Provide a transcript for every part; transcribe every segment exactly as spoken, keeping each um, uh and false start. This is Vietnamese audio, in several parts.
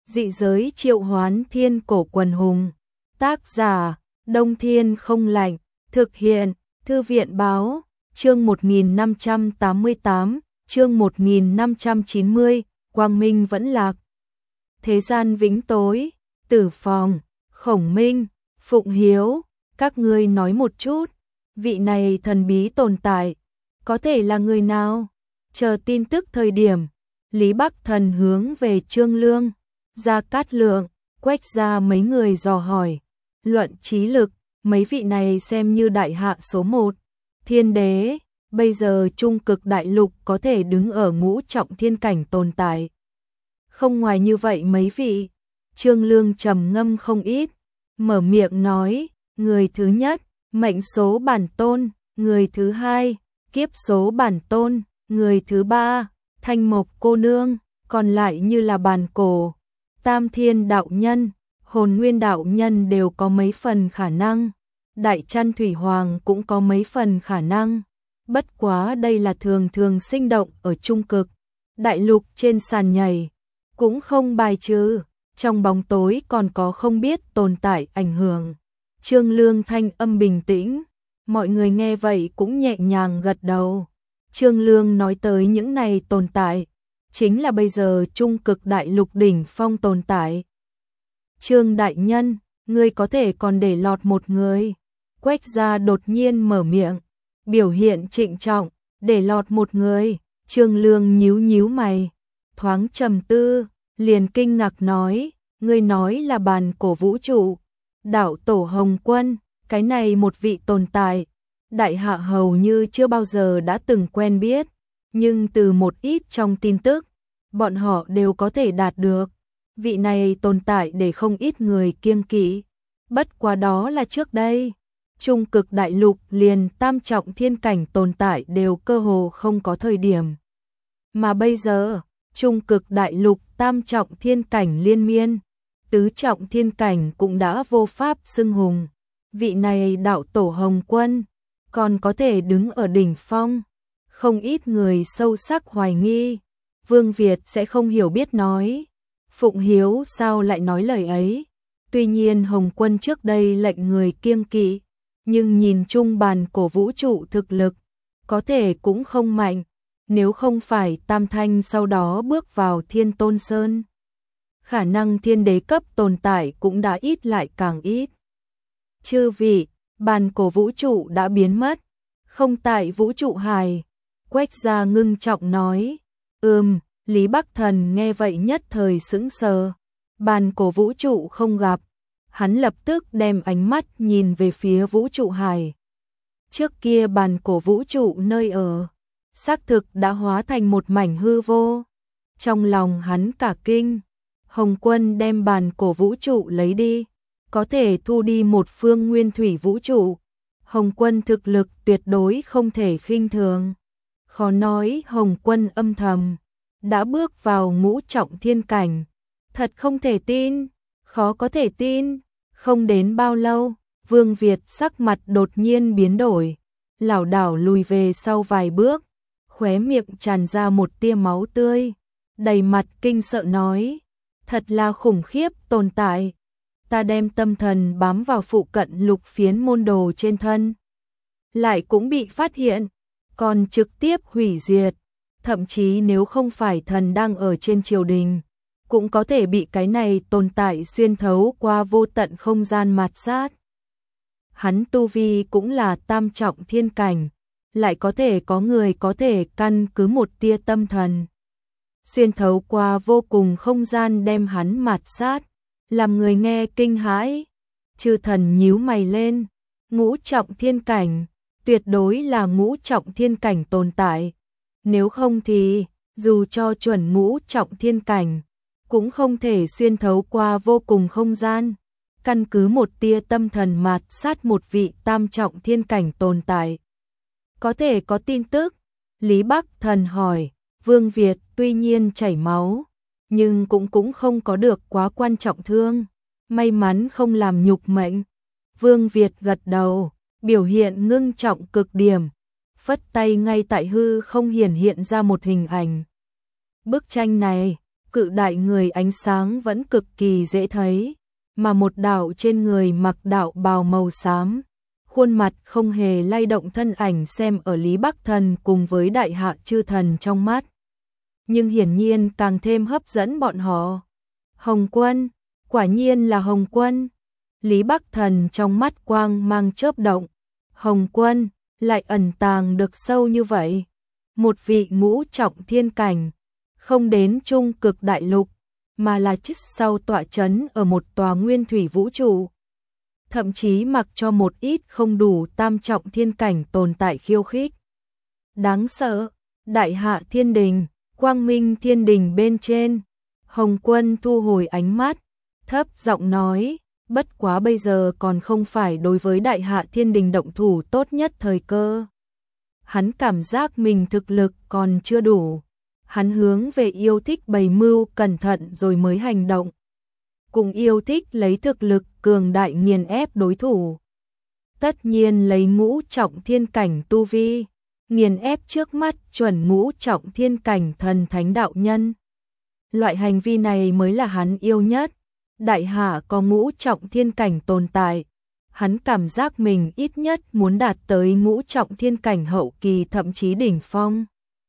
Dị giới triệu hoán thiên cổ quần hùng. Tác giả, Đông Thiên không lạnh. Thực hiện, Thư viện báo, chương một nghìn năm trăm tám mươi tám, chương một nghìn năm trăm chín mươi, quang minh vẫn lạc. Thế gian vĩnh tối, Tử Phòng, Khổng Minh, Phụng Hiếu, các ngươi nói một chút, vị này thần bí tồn tại, có thể là người nào? Chờ tin tức thời điểm, Lý Bắc Thần hướng về Trương Lương, Gia Cát Lượng, Quách Gia mấy người dò hỏi, luận trí lực, mấy vị này xem như đại hạ số một, thiên đế, bây giờ trung cực đại lục có thể đứng ở ngũ trọng thiên cảnh tồn tại. Không ngoài như vậy mấy vị, Trương Lương trầm ngâm không ít, mở miệng nói, người thứ nhất, mệnh số bản tôn, người thứ hai, kiếp số bản tôn, người thứ ba, thanh mộc cô nương, còn lại như là bàn cổ, tam thiên đạo nhân, hồn nguyên đạo nhân đều có mấy phần khả năng, đại chăn thủy hoàng cũng có mấy phần khả năng, bất quá đây là thường thường sinh động ở trung cực, đại lục trên sàn nhảy, cũng không bài trừ, trong bóng tối còn có không biết tồn tại ảnh hưởng. Trương Lương thanh âm bình tĩnh, mọi người nghe vậy cũng nhẹ nhàng gật đầu. Trương Lương nói tới những này tồn tại, chính là bây giờ trung cực đại lục đỉnh phong tồn tại. Trương đại nhân, ngươi có thể còn để lọt một người. Quách Gia đột nhiên mở miệng, biểu hiện trịnh trọng, để lọt một người. Trương Lương nhíu nhíu mày, thoáng trầm tư, liền kinh ngạc nói, ngươi nói là bàn cổ vũ trụ, đạo tổ Hồng Quân, cái này một vị tồn tại, đại hạ hầu như chưa bao giờ đã từng quen biết, nhưng từ một ít trong tin tức, bọn họ đều có thể đạt được, vị này tồn tại để không ít người kiêng kỵ, bất quá đó là trước đây, trung cực đại lục liền tam trọng thiên cảnh tồn tại đều cơ hồ không có thời điểm, mà bây giờ, trung cực đại lục tam trọng thiên cảnh liên miên, tứ trọng thiên cảnh cũng đã vô pháp xưng hùng, vị này đạo tổ Hồng Quân, còn có thể đứng ở đỉnh phong, không ít người sâu sắc hoài nghi, Vương Việt sẽ không hiểu biết nói, Phụng Hiếu sao lại nói lời ấy, tuy nhiên Hồng Quân trước đây lệnh người kiêng kỵ, nhưng nhìn chung bàn cổ vũ trụ thực lực, có thể cũng không mạnh, nếu không phải Tam Thanh sau đó bước vào Thiên Tôn Sơn. Khả năng thiên đế cấp tồn tại cũng đã ít lại càng ít. Chư vị, bàn cổ vũ trụ đã biến mất, không tại vũ trụ hài. Quách Gia ngưng trọng nói, ừm, Lý Bắc Thần nghe vậy nhất thời sững sờ, bàn cổ vũ trụ không gặp, hắn lập tức đem ánh mắt nhìn về phía vũ trụ hài. Trước kia bàn cổ vũ trụ nơi ở, xác thực đã hóa thành một mảnh hư vô, trong lòng hắn cả kinh. Hồng Quân đem bàn cổ vũ trụ lấy đi, có thể thu đi một phương nguyên thủy vũ trụ. Hồng Quân thực lực tuyệt đối không thể khinh thường. Khó nói Hồng Quân âm thầm, đã bước vào ngũ trọng thiên cảnh. Thật không thể tin, khó có thể tin. Không đến bao lâu, Vương Việt sắc mặt đột nhiên biến đổi, lảo đảo lùi về sau vài bước, khóe miệng tràn ra một tia máu tươi, đầy mặt kinh sợ nói. Thật là khủng khiếp tồn tại, ta đem tâm thần bám vào phụ cận lục phiến môn đồ trên thân, lại cũng bị phát hiện, còn trực tiếp hủy diệt, thậm chí nếu không phải thần đang ở trên triều đình, cũng có thể bị cái này tồn tại xuyên thấu qua vô tận không gian mạt sát. Hắn tu vi cũng là tam trọng thiên cảnh, lại có thể có người có thể căn cứ một tia tâm thần xuyên thấu qua vô cùng không gian đem hắn mạt sát, làm người nghe kinh hãi. Chư thần nhíu mày lên, ngũ trọng thiên cảnh, tuyệt đối là ngũ trọng thiên cảnh tồn tại. Nếu không thì, dù cho chuẩn ngũ trọng thiên cảnh, cũng không thể xuyên thấu qua vô cùng không gian, căn cứ một tia tâm thần mạt sát một vị tam trọng thiên cảnh tồn tại. Có thể có tin tức, Lý Bắc Thần hỏi. Vương Việt tuy nhiên chảy máu, nhưng cũng cũng không có được quá quan trọng thương, may mắn không làm nhục mệnh. Vương Việt gật đầu, biểu hiện ngưng trọng cực điểm, phất tay ngay tại hư không hiển hiện ra một hình ảnh. Bức tranh này, cự đại người ánh sáng vẫn cực kỳ dễ thấy, mà một đạo trên người mặc đạo bào màu xám, khuôn mặt không hề lay động thân ảnh xem ở Lý Bắc Thần cùng với đại hạ chư thần trong mắt. Nhưng hiển nhiên càng thêm hấp dẫn bọn họ. Hồng Quân, quả nhiên là Hồng Quân. Lý Bắc Thần trong mắt quang mang chớp động. Hồng Quân, lại ẩn tàng được sâu như vậy. Một vị ngũ trọng thiên cảnh, không đến trung cực đại lục, mà là chít sau tọa chấn ở một tòa nguyên thủy vũ trụ. Thậm chí mặc cho một ít không đủ tam trọng thiên cảnh tồn tại khiêu khích. Đáng sợ, đại hạ thiên đình, quang minh thiên đình bên trên. Hồng Quân thu hồi ánh mắt, thấp giọng nói, bất quá bây giờ còn không phải đối với đại hạ thiên đình động thủ tốt nhất thời cơ. Hắn cảm giác mình thực lực còn chưa đủ. Hắn hướng về yêu thích bày mưu cẩn thận rồi mới hành động. Cùng yêu thích lấy thực lực cường đại nghiền ép đối thủ. Tất nhiên lấy ngũ trọng thiên cảnh tu vi, nghiền ép trước mắt chuẩn ngũ trọng thiên cảnh thần thánh đạo nhân. Loại hành vi này mới là hắn yêu nhất. Đại hạ có ngũ trọng thiên cảnh tồn tại. Hắn cảm giác mình ít nhất muốn đạt tới ngũ trọng thiên cảnh hậu kỳ thậm chí đỉnh phong.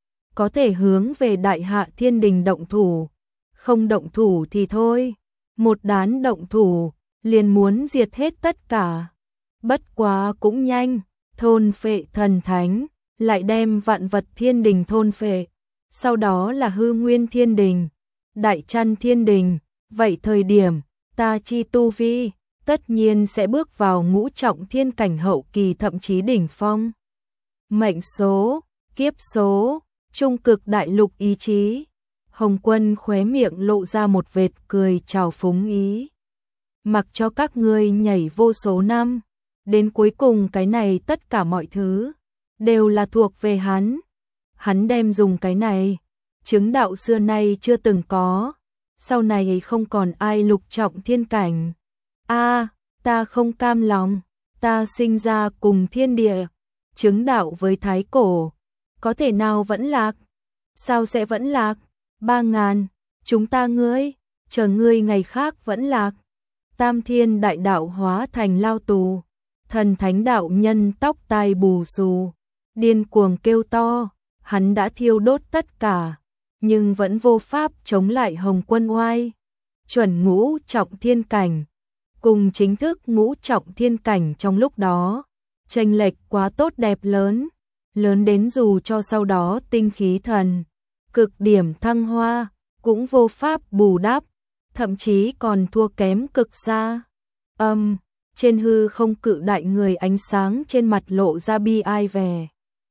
Có thể hướng về đại hạ thiên đình động thủ. Không động thủ thì thôi. Một đán động thủ, liền muốn diệt hết tất cả. Bất quá cũng nhanh, thôn phệ thần thánh, lại đem vạn vật thiên đình thôn phệ. Sau đó là hư nguyên thiên đình, đại chăn thiên đình. Vậy thời điểm, ta chi tu vi, tất nhiên sẽ bước vào ngũ trọng thiên cảnh hậu kỳ thậm chí đỉnh phong. Mệnh số, kiếp số, trung cực đại lục ý chí. Hồng Quân khóe miệng lộ ra một vệt cười trào phúng ý. Mặc cho các ngươi nhảy vô số năm, đến cuối cùng cái này tất cả mọi thứ đều là thuộc về hắn. Hắn đem dùng cái này, chứng đạo xưa nay chưa từng có, sau này không còn ai lục trọng thiên cảnh. A, à, ta không cam lòng, ta sinh ra cùng thiên địa, chứng đạo với thái cổ, có thể nào vẫn lạc? Sao sẽ vẫn lạc? Ba ngàn, chúng ta ngươi, chờ ngươi ngày khác vẫn lạc. Tam thiên đại đạo hóa thành lao tù, thần thánh đạo nhân tóc tai bù xù, điên cuồng kêu to, hắn đã thiêu đốt tất cả, nhưng vẫn vô pháp chống lại Hồng Quân oai. Chuẩn ngũ trọng thiên cảnh, cùng chính thức ngũ trọng thiên cảnh trong lúc đó, chênh lệch quá tốt đẹp lớn, lớn đến dù cho sau đó tinh khí thần cực điểm thăng hoa, cũng vô pháp bù đắp, thậm chí còn thua kém cực xa. Âm, um, trên hư không cự đại người ánh sáng trên mặt lộ ra bi ai vẻ.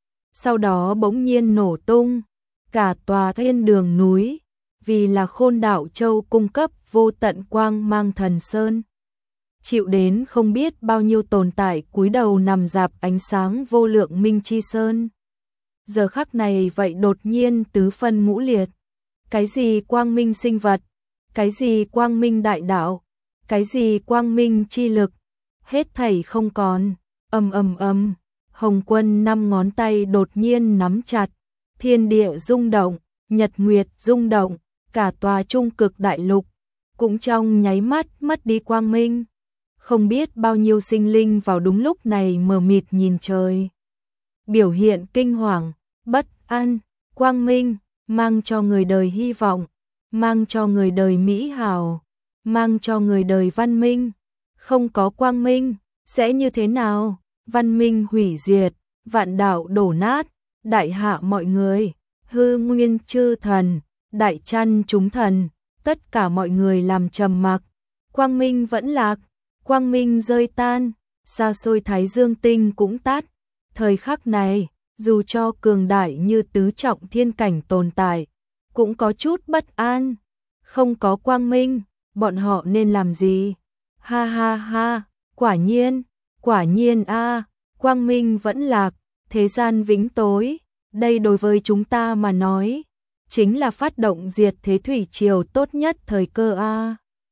Sau đó bỗng nhiên nổ tung, cả tòa thiên đường núi, vì là Khôn Đạo Châu cung cấp vô tận quang mang thần sơn. Chịu đến không biết bao nhiêu tồn tại cúi đầu nằm dạp ánh sáng vô lượng minh chi sơn. Giờ khắc này vậy đột nhiên tứ phân ngũ liệt. Cái gì quang minh sinh vật, cái gì quang minh đại đạo, cái gì quang minh chi lực, hết thảy không còn. Ầm ầm ầm, Hồng Quân năm ngón tay đột nhiên nắm chặt, thiên địa rung động, nhật nguyệt rung động, cả tòa trung cực đại lục cũng trong nháy mắt mất đi quang minh. Không biết bao nhiêu sinh linh vào đúng lúc này mờ mịt nhìn trời. Biểu hiện kinh hoàng, bất an, quang minh, mang cho người đời hy vọng, mang cho người đời mỹ hào, mang cho người đời văn minh. Không có quang minh, sẽ như thế nào? Văn minh hủy diệt, vạn đạo đổ nát, đại hạ mọi người, hư nguyên chư thần, đại chăn chúng thần, tất cả mọi người làm trầm mặc. Quang minh vẫn lạc, quang minh rơi tan, xa xôi thái dương tinh cũng tắt. Thời khắc này, dù cho cường đại như tứ trọng thiên cảnh tồn tại, cũng có chút bất an. Không có quang minh, bọn họ nên làm gì? Ha ha ha, quả nhiên, quả nhiên a, à, quang minh vẫn lạc, thế gian vĩnh tối. Đây đối với chúng ta mà nói, chính là phát động diệt thế thủy triều tốt nhất thời cơ a. À.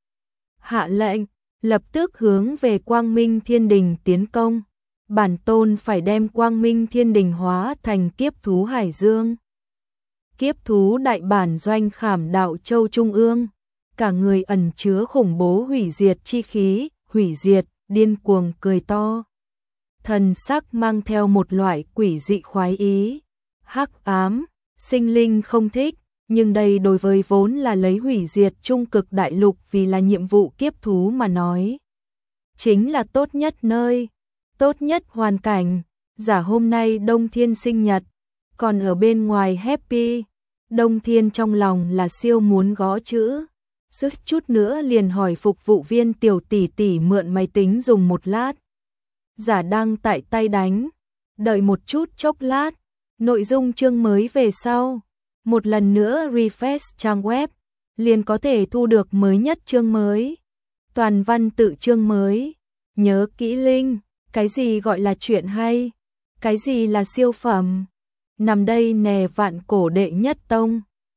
Hạ lệnh, lập tức hướng về quang minh thiên đình tiến công. Bản tôn phải đem quang minh thiên đình hóa thành kiếp thú hải dương. Kiếp thú đại bản doanh Khảm Đạo Châu Trung ương, cả người ẩn chứa khủng bố hủy diệt chi khí, hủy diệt, điên cuồng cười to. Thần sắc mang theo một loại quỷ dị khoái ý, hắc ám, sinh linh không thích, nhưng đây đối với vốn là lấy hủy diệt trung cực đại lục vì là nhiệm vụ kiếp thú mà nói. Chính là tốt nhất nơi, tốt nhất hoàn cảnh, giả hôm nay Đông Thiên sinh nhật, còn ở bên ngoài happy, Đông Thiên trong lòng là siêu muốn gõ chữ. Suýt chút nữa liền hỏi phục vụ viên tiểu tỷ tỷ mượn máy tính dùng một lát. Giả đang tại tay đánh, đợi một chút chốc lát, nội dung chương mới về sau. Một lần nữa refresh trang web, liền có thể thu được mới nhất chương mới. Toàn văn tự chương mới. Nhớ kỹ link, cái gì gọi là chuyện hay, cái gì là siêu phẩm. Nằm đây nè vạn cổ đệ nhất tông.